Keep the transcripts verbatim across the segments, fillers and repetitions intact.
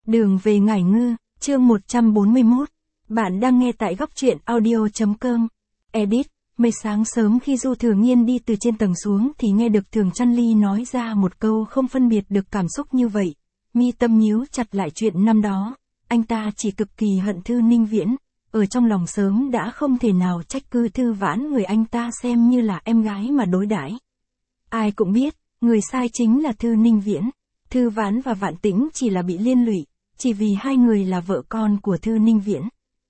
Đường về Ngải Ngư, chương một trăm bốn mươi mốt. Bạn đang nghe tại góc truyện audio.com. Edit, mấy sáng sớm khi Du Thừa Nhiên đi từ trên tầng xuống thì nghe được Thường Chăn Ly nói ra một câu không phân biệt được cảm xúc như vậy. Mi tâm nhíu chặt lại chuyện năm đó, anh ta chỉ cực kỳ hận Thư Ninh Viễn, ở trong lòng sớm đã không thể nào trách cứ Thư Vãn người anh ta xem như là em gái mà đối đãi. Ai cũng biết, người sai chính là Thư Ninh Viễn. Thư Vãn và Vạn Tĩnh chỉ là bị liên lụy, chỉ vì hai người là vợ con của Thư Ninh Viễn.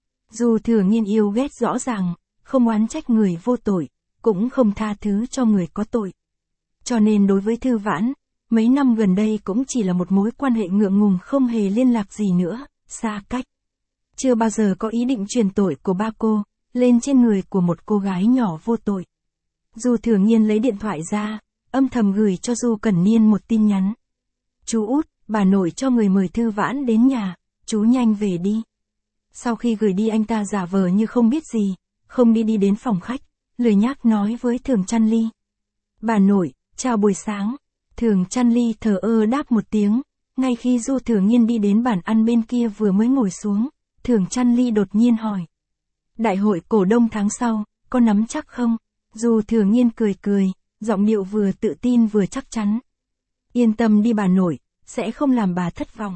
Dù Thừa Nhiên yêu ghét rõ ràng, không oán trách người vô tội, cũng không tha thứ cho người có tội. Cho nên đối với Thư Vãn, mấy năm gần đây cũng chỉ là một mối quan hệ ngượng ngùng không hề liên lạc gì nữa, xa cách. Chưa bao giờ có ý định truyền tội của ba cô, lên trên người của một cô gái nhỏ vô tội. Du Thừa Nhiên lấy điện thoại ra, âm thầm gửi cho Du Cẩn Niên một tin nhắn. Chú út, bà nội cho người mời Thư Vãn đến nhà, chú nhanh về đi. Sau khi gửi đi anh ta giả vờ như không biết gì, không đi đi đến phòng khách, lười nhác nói với Thường Chăn Ly. Bà nội, chào buổi sáng. Thường Chăn Ly thờ ơ đáp một tiếng, ngay khi Du Thừa Nhiên đi đến bàn ăn bên kia vừa mới ngồi xuống, Thường Chăn Ly đột nhiên hỏi. Đại hội cổ đông tháng sau, có nắm chắc không? Du Thừa Nhiên cười cười, giọng điệu vừa tự tin vừa chắc chắn. Yên tâm đi bà nội, sẽ không làm bà thất vọng.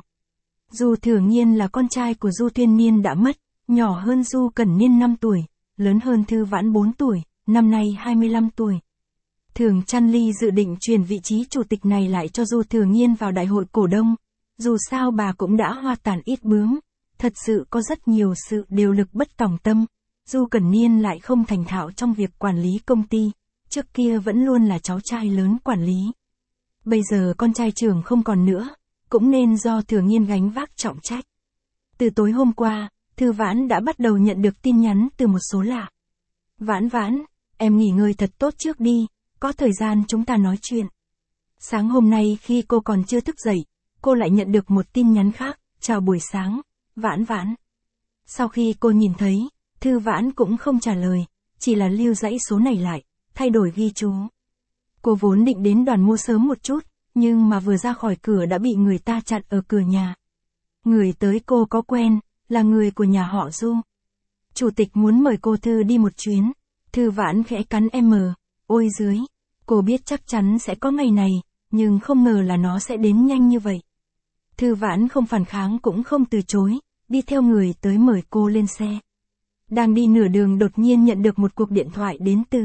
Du Thừa Nhiên là con trai của Du Thuyên Niên đã mất, nhỏ hơn Du Cẩn Niên năm tuổi, lớn hơn Thư Vãn bốn tuổi, năm nay hai mươi lăm tuổi. Thường Chăn Ly dự định truyền vị trí chủ tịch này lại cho Du Thừa Nhiên vào đại hội cổ đông. Dù sao bà cũng đã hoa tàn ít bướm, thật sự có rất nhiều sự điều lực bất tòng tâm. Du Cẩn Niên lại không thành thạo trong việc quản lý công ty, trước kia vẫn luôn là cháu trai lớn quản lý. Bây giờ con trai trưởng không còn nữa, cũng nên do Thừa Nhiên gánh vác trọng trách. Từ tối hôm qua, Thư Vãn đã bắt đầu nhận được tin nhắn từ một số lạ. Vãn Vãn, em nghỉ ngơi thật tốt trước đi, có thời gian chúng ta nói chuyện. Sáng hôm nay khi cô còn chưa thức dậy, cô lại nhận được một tin nhắn khác, chào buổi sáng, Vãn Vãn. Sau khi cô nhìn thấy, Thư Vãn cũng không trả lời, chỉ là lưu dãy số này lại, thay đổi ghi chú. Cô vốn định đến đoàn mua sớm một chút, nhưng mà vừa ra khỏi cửa đã bị người ta chặn ở cửa nhà. Người tới cô có quen, là người của nhà họ Du. Chủ tịch muốn mời cô Thư đi một chuyến. Thư Vãn khẽ cắn em, ôi dưới. Cô biết chắc chắn sẽ có ngày này, nhưng không ngờ là nó sẽ đến nhanh như vậy. Thư Vãn không phản kháng cũng không từ chối, đi theo người tới mời cô lên xe. Đang đi nửa đường đột nhiên nhận được một cuộc điện thoại đến từ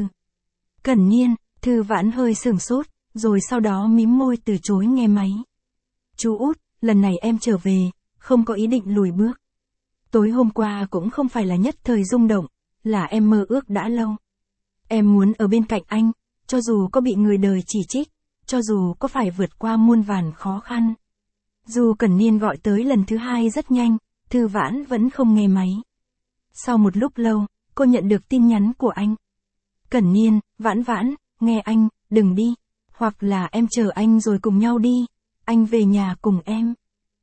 Cẩn Niên. Thư Vãn hơi sửng sốt, rồi sau đó mím môi từ chối nghe máy. Chú út, lần này em trở về, không có ý định lùi bước. Tối hôm qua cũng không phải là nhất thời rung động, là em mơ ước đã lâu. Em muốn ở bên cạnh anh, cho dù có bị người đời chỉ trích, cho dù có phải vượt qua muôn vàn khó khăn. Dù Cẩn Niên gọi tới lần thứ hai rất nhanh, Thư Vãn vẫn không nghe máy. Sau một lúc lâu, cô nhận được tin nhắn của anh. Cẩn Niên, Vãn Vãn, nghe anh, đừng đi. Hoặc là em chờ anh rồi cùng nhau đi, anh về nhà cùng em.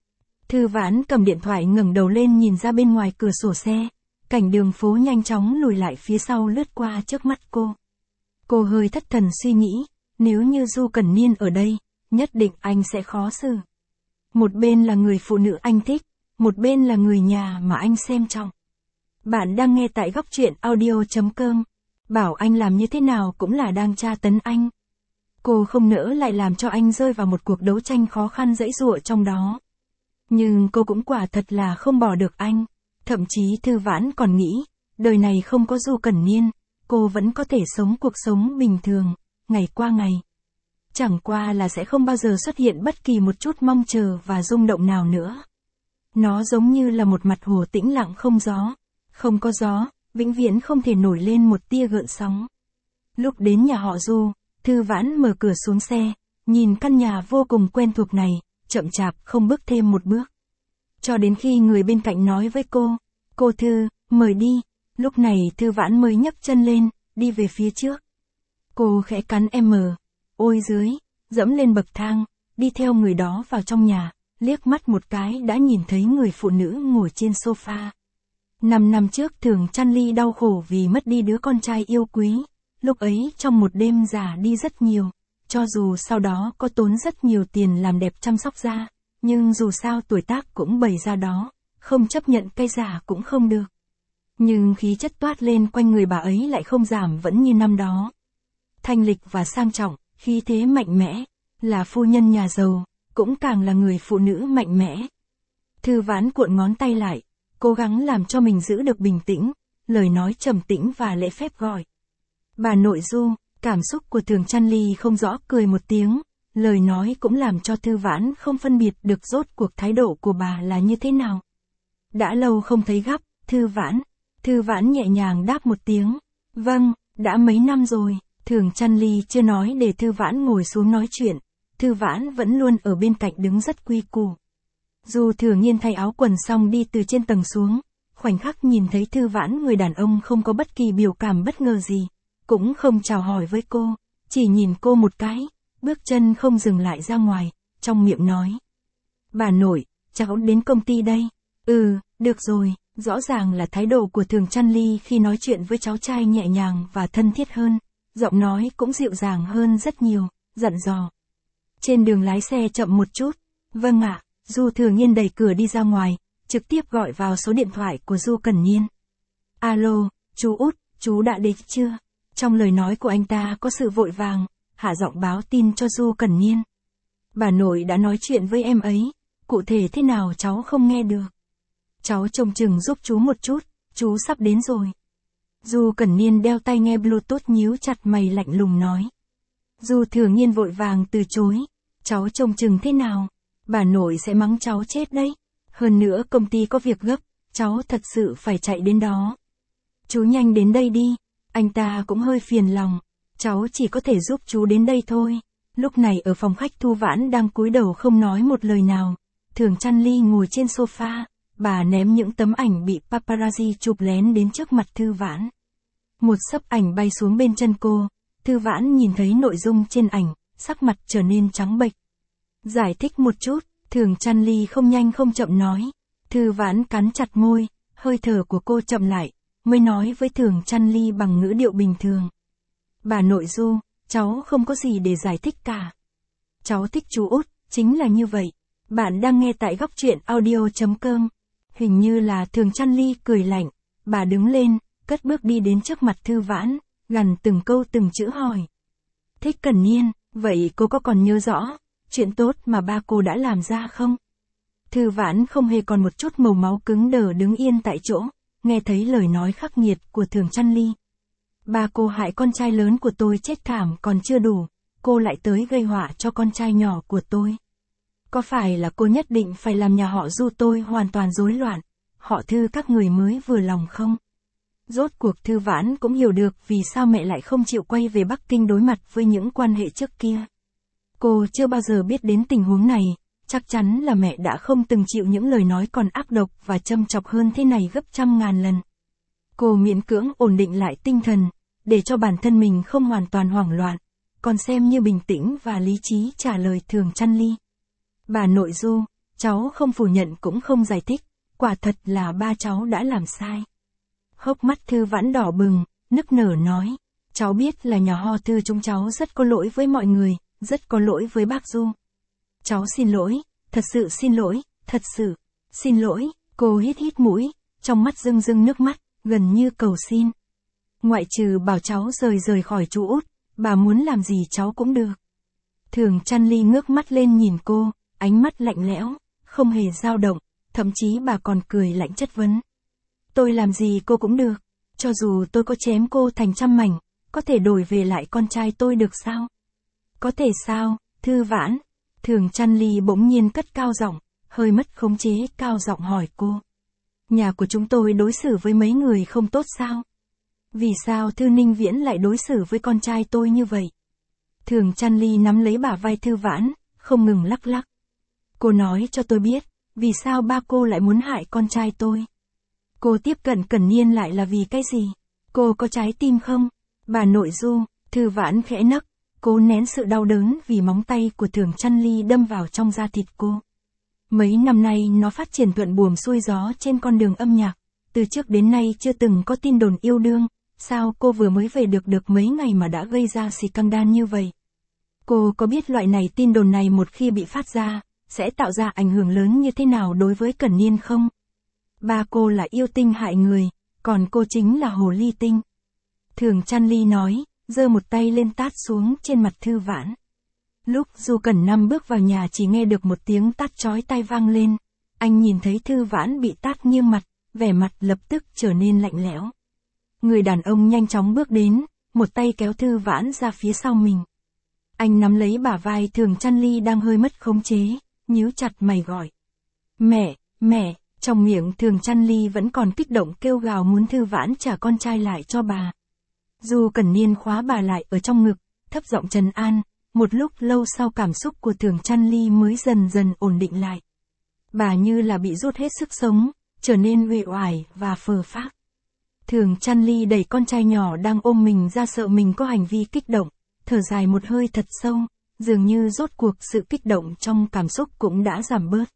Thư Vãn cầm điện thoại ngẩng đầu lên nhìn ra bên ngoài cửa sổ xe, cảnh đường phố nhanh chóng lùi lại phía sau lướt qua trước mắt cô. Cô hơi thất thần suy nghĩ, nếu như Du Cẩn Niên ở đây, nhất định anh sẽ khó xử. Một bên là người phụ nữ anh thích, một bên là người nhà mà anh xem trọng. Bạn đang nghe tại góc truyện audio.com, bảo anh làm như thế nào cũng là đang tra tấn anh. Cô không nỡ lại làm cho anh rơi vào một cuộc đấu tranh khó khăn giãy giụa trong đó. Nhưng cô cũng quả thật là không bỏ được anh. Thậm chí Thư Vãn còn nghĩ, đời này không có Du Cẩn Niên, cô vẫn có thể sống cuộc sống bình thường, ngày qua ngày. Chẳng qua là sẽ không bao giờ xuất hiện bất kỳ một chút mong chờ và rung động nào nữa. Nó giống như là một mặt hồ tĩnh lặng không gió. Không có gió, vĩnh viễn không thể nổi lên một tia gợn sóng. Lúc đến nhà họ Du, Thư Vãn mở cửa xuống xe, nhìn căn nhà vô cùng quen thuộc này, chậm chạp không bước thêm một bước. Cho đến khi người bên cạnh nói với cô, cô Thư, mời đi, lúc này Thư Vãn mới nhấc chân lên, đi về phía trước. Cô khẽ cắn em, ôi dưới, dẫm lên bậc thang, đi theo người đó vào trong nhà, liếc mắt một cái đã nhìn thấy người phụ nữ ngồi trên sofa. Năm năm trước Thường Chăn Ly đau khổ vì mất đi đứa con trai yêu quý. Lúc ấy trong một đêm già đi rất nhiều, cho dù sau đó có tốn rất nhiều tiền làm đẹp chăm sóc da, nhưng dù sao tuổi tác cũng bày ra đó, không chấp nhận cây giả cũng không được. Nhưng khí chất toát lên quanh người bà ấy lại không giảm vẫn như năm đó. Thanh lịch và sang trọng, khí thế mạnh mẽ, là phu nhân nhà giàu, cũng càng là người phụ nữ mạnh mẽ. Thư Vãn cuộn ngón tay lại, cố gắng làm cho mình giữ được bình tĩnh, lời nói trầm tĩnh và lễ phép gọi. Bà nội Du. Cảm xúc của Thường Chăn Ly không rõ cười một tiếng, lời nói cũng làm cho Thư Vãn không phân biệt được rốt cuộc thái độ của bà là như thế nào. Đã lâu không thấy gấp, Thư Vãn. Thư Vãn nhẹ nhàng đáp một tiếng. Vâng, đã mấy năm rồi. Thường Chăn Ly chưa nói để Thư Vãn ngồi xuống nói chuyện. Thư Vãn vẫn luôn ở bên cạnh đứng rất quy củ. Dù Thừa Nhiên thay áo quần xong đi từ trên tầng xuống, khoảnh khắc nhìn thấy Thư Vãn, người đàn ông không có bất kỳ biểu cảm bất ngờ gì, cũng không chào hỏi với cô, chỉ nhìn cô một cái, bước chân không dừng lại ra ngoài, trong miệng nói. Bà nội, cháu đến công ty đây. Ừ, được rồi, rõ ràng là thái độ của Thường Chăn Ly khi nói chuyện với cháu trai nhẹ nhàng và thân thiết hơn, giọng nói cũng dịu dàng hơn rất nhiều, dặn dò. Trên đường lái xe chậm một chút. Vâng ạ. Du Thừa Nhiên đẩy cửa đi ra ngoài, trực tiếp gọi vào số điện thoại của Du Cẩn Nhiên. Alo, chú Út, chú đã đến chưa? Trong lời nói của anh ta có sự vội vàng, hạ giọng báo tin cho Du Cẩn Nhiên. Bà nội đã nói chuyện với em ấy, cụ thể thế nào cháu không nghe được. Cháu trông chừng giúp chú một chút, chú sắp đến rồi. Du Cẩn Nhiên đeo tai nghe Bluetooth nhíu chặt mày lạnh lùng nói. Du Thừa Nhiên vội vàng từ chối, cháu trông chừng thế nào? Bà nội sẽ mắng cháu chết đấy. Hơn nữa công ty có việc gấp, cháu thật sự phải chạy đến đó. Chú nhanh đến đây đi. Anh ta cũng hơi phiền lòng. Cháu chỉ có thể giúp chú đến đây thôi. Lúc này ở phòng khách Thu Vãn đang cúi đầu không nói một lời nào. Thường Chăn Ly ngồi trên sofa. Bà ném những tấm ảnh bị paparazzi chụp lén đến trước mặt Thư Vãn. Một xấp ảnh bay xuống bên chân cô. Thư Vãn nhìn thấy nội dung trên ảnh, sắc mặt trở nên trắng bệch. Giải thích một chút, Thường Chăn Ly không nhanh không chậm nói. Thư Vãn cắn chặt môi, hơi thở của cô chậm lại, mới nói với Thường Chăn Ly bằng ngữ điệu bình thường. Bà nội Du, cháu không có gì để giải thích cả. Cháu thích chú Út, chính là như vậy. Bạn đang nghe tại góc truyện audio chấm com. Hình như là Thường Chăn Ly cười lạnh, bà đứng lên, cất bước đi đến trước mặt Thư Vãn, gằn từng câu từng chữ hỏi. Thích Cẩn Nhiên, vậy cô có còn nhớ rõ chuyện tốt mà ba cô đã làm ra không? Thư Vãn không hề còn một chút màu máu, cứng đờ đứng yên tại chỗ, nghe thấy lời nói khắc nghiệt của Thường Chăn Ly. Ba cô hại con trai lớn của tôi chết thảm còn chưa đủ, cô lại tới gây họa cho con trai nhỏ của tôi. Có phải là cô nhất định phải làm nhà họ Du tôi hoàn toàn rối loạn, họ Thư các người mới vừa lòng không? Rốt cuộc Thư Vãn cũng hiểu được vì sao mẹ lại không chịu quay về Bắc Kinh đối mặt với những quan hệ trước kia. Cô chưa bao giờ biết đến tình huống này, chắc chắn là mẹ đã không từng chịu những lời nói còn ác độc và châm chọc hơn thế này gấp trăm ngàn lần. Cô miễn cưỡng ổn định lại tinh thần, để cho bản thân mình không hoàn toàn hoảng loạn, còn xem như bình tĩnh và lý trí trả lời Thường Chăn Ly. Bà nội Du, cháu không phủ nhận cũng không giải thích, quả thật là ba cháu đã làm sai. Hốc mắt Thư Vãn đỏ bừng, nức nở nói, cháu biết là nhà họ Thư chúng cháu rất có lỗi với mọi người, rất có lỗi với bác Du. Cháu xin lỗi, thật sự xin lỗi, thật sự, xin lỗi. Cô hít hít mũi, trong mắt rưng rưng nước mắt, gần như cầu xin. Ngoại trừ bảo cháu rời rời khỏi chú Út, bà muốn làm gì cháu cũng được. Thường Chăn Ly ngước mắt lên nhìn cô, ánh mắt lạnh lẽo, không hề dao động, thậm chí bà còn cười lạnh chất vấn. Tôi làm gì cô cũng được, cho dù tôi có chém cô thành trăm mảnh, có thể đổi về lại con trai tôi được sao? Có thể sao, Thư Vãn? Thường Chăn Ly bỗng nhiên cất cao giọng, hơi mất khống chế cao giọng hỏi cô. Nhà của chúng tôi đối xử với mấy người không tốt sao? Vì sao Thư Ninh Viễn lại đối xử với con trai tôi như vậy? Thường Chăn Ly nắm lấy bả vai Thư Vãn, không ngừng lắc lắc. Cô nói cho tôi biết, vì sao ba cô lại muốn hại con trai tôi? Cô tiếp cận Cẩn Nhiên lại là vì cái gì? Cô có trái tim không? Bà nội Du, Thư Vãn khẽ nấc, cố nén sự đau đớn vì móng tay của Thường Chăn Ly đâm vào trong da thịt cô. Mấy năm nay nó phát triển thuận buồm xuôi gió trên con đường âm nhạc, từ trước đến nay chưa từng có tin đồn yêu đương, sao cô vừa mới về được được mấy ngày mà đã gây ra scandal như vậy? Cô có biết loại này tin đồn này một khi bị phát ra, sẽ tạo ra ảnh hưởng lớn như thế nào đối với Cẩn Niên không? Ba cô là yêu tinh hại người, còn cô chính là hồ ly tinh. Thường Chăn Ly nói, giơ một tay lên tát xuống trên mặt Thư Vãn. Lúc Du Cẩn Năm bước vào nhà chỉ nghe được một tiếng tát chói tai vang lên. Anh nhìn thấy Thư Vãn bị tát nghiêng mặt, vẻ mặt lập tức trở nên lạnh lẽo. Người đàn ông nhanh chóng bước đến, một tay kéo Thư Vãn ra phía sau mình. Anh nắm lấy bả vai Thường Chăn Ly đang hơi mất khống chế, nhíu chặt mày gọi. Mẹ, mẹ, trong miệng Thường Chăn Ly vẫn còn kích động kêu gào muốn Thư Vãn trả con trai lại cho bà. Du Cẩn Niên khóa bà lại ở trong ngực, thấp giọng trấn an, một lúc lâu sau cảm xúc của Thường Chăn Ly mới dần dần ổn định lại. Bà như là bị rút hết sức sống, trở nên uể oải và phờ phạc. Thường Chăn Ly đẩy con trai nhỏ đang ôm mình ra sợ mình có hành vi kích động, thở dài một hơi thật sâu, dường như rốt cuộc sự kích động trong cảm xúc cũng đã giảm bớt.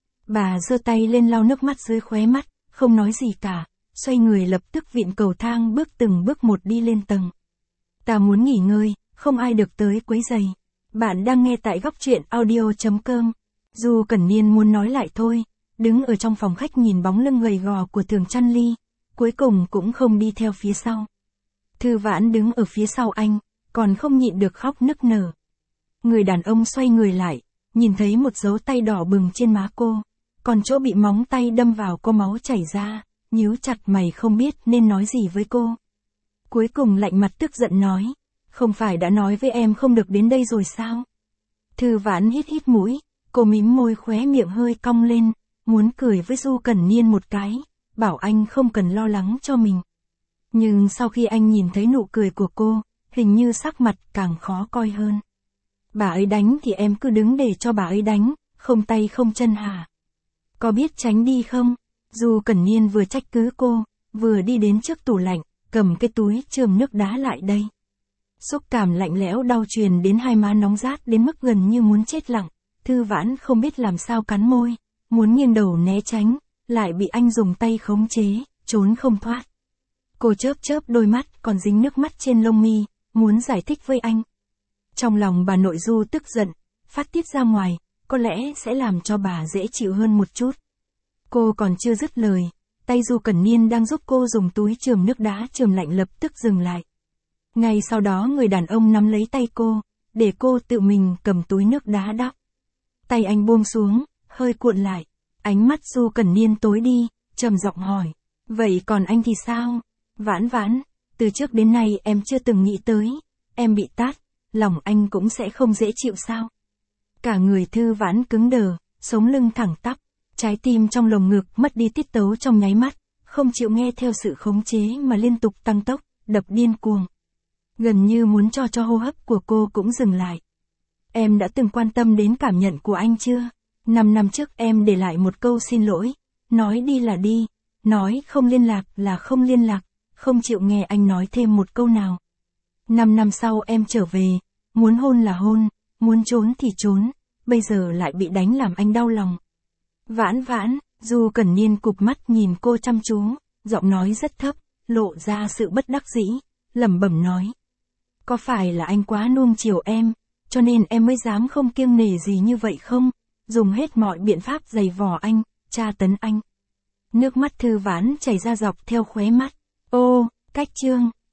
Bà giơ tay lên lau nước mắt dưới khóe mắt, không nói gì cả, xoay người lập tức vịn cầu thang bước từng bước một đi lên tầng. Ta muốn nghỉ ngơi, không ai được tới quấy rầy. Bạn đang nghe tại góc truyện audio chấm com. Du Cẩn Niên muốn nói lại thôi, đứng ở trong phòng khách nhìn bóng lưng gầy gò của Thường Chăn Ly, cuối cùng cũng không đi theo phía sau. Thư Vãn đứng ở phía sau anh, còn không nhịn được khóc nức nở. Người đàn ông xoay người lại, nhìn thấy một dấu tay đỏ bừng trên má cô, còn chỗ bị móng tay đâm vào có máu chảy ra, nhíu chặt mày không biết nên nói gì với cô. Cuối cùng lạnh mặt tức giận nói, không phải đã nói với em không được đến đây rồi sao? Thư Vãn hít hít mũi, cô mím môi khóe miệng hơi cong lên, muốn cười với Du Cẩn Niên một cái, bảo anh không cần lo lắng cho mình. Nhưng sau khi anh nhìn thấy nụ cười của cô, hình như sắc mặt càng khó coi hơn. Bà ấy đánh thì em cứ đứng để cho bà ấy đánh, không tay không chân hả? Có biết tránh đi không? Du Cẩn Niên vừa trách cứ cô, vừa đi đến trước tủ lạnh, cầm cái túi chườm nước đá lại đây. Xúc cảm lạnh lẽo đau truyền đến hai má nóng rát đến mức gần như muốn chết lặng. Thư Vãn không biết làm sao cắn môi, muốn nghiêng đầu né tránh, lại bị anh dùng tay khống chế, trốn không thoát. Cô chớp chớp đôi mắt còn dính nước mắt trên lông mi, muốn giải thích với anh. Trong lòng bà nội Du tức giận, phát tiết ra ngoài, có lẽ sẽ làm cho bà dễ chịu hơn một chút. Cô còn chưa dứt lời, tay Du Cẩn Niên đang giúp cô dùng túi chườm nước đá chườm lạnh lập tức dừng lại. Ngay sau đó người đàn ông nắm lấy tay cô, để cô tự mình cầm túi nước đá đắp. Tay anh buông xuống, hơi cuộn lại, ánh mắt Du Cẩn Niên tối đi, trầm giọng hỏi, vậy còn anh thì sao? Vãn Vãn, từ trước đến nay em chưa từng nghĩ tới, em bị tát, lòng anh cũng sẽ không dễ chịu sao? Cả người Thư Vãn cứng đờ, sống lưng thẳng tắp, trái tim trong lồng ngực mất đi tiết tấu trong nháy mắt, không chịu nghe theo sự khống chế mà liên tục tăng tốc, đập điên cuồng. Gần như muốn cho cho hô hấp của cô cũng dừng lại. Em đã từng quan tâm đến cảm nhận của anh chưa? Năm năm trước em để lại một câu xin lỗi, nói đi là đi, nói không liên lạc là không liên lạc, không chịu nghe anh nói thêm một câu nào. Năm năm sau em trở về, muốn hôn là hôn, muốn trốn thì trốn, bây giờ lại bị đánh làm anh đau lòng. Vãn Vãn, Du Cẩn Niên cụp mắt nhìn cô chăm chú, giọng nói rất thấp, lộ ra sự bất đắc dĩ, lẩm bẩm nói. Có phải là anh quá nuông chiều em, cho nên em mới dám không kiêng nể gì như vậy không? Dùng hết mọi biện pháp giày vò anh, tra tấn anh. Nước mắt Thư Vãn chảy ra dọc theo khóe mắt. Ô, cách chương.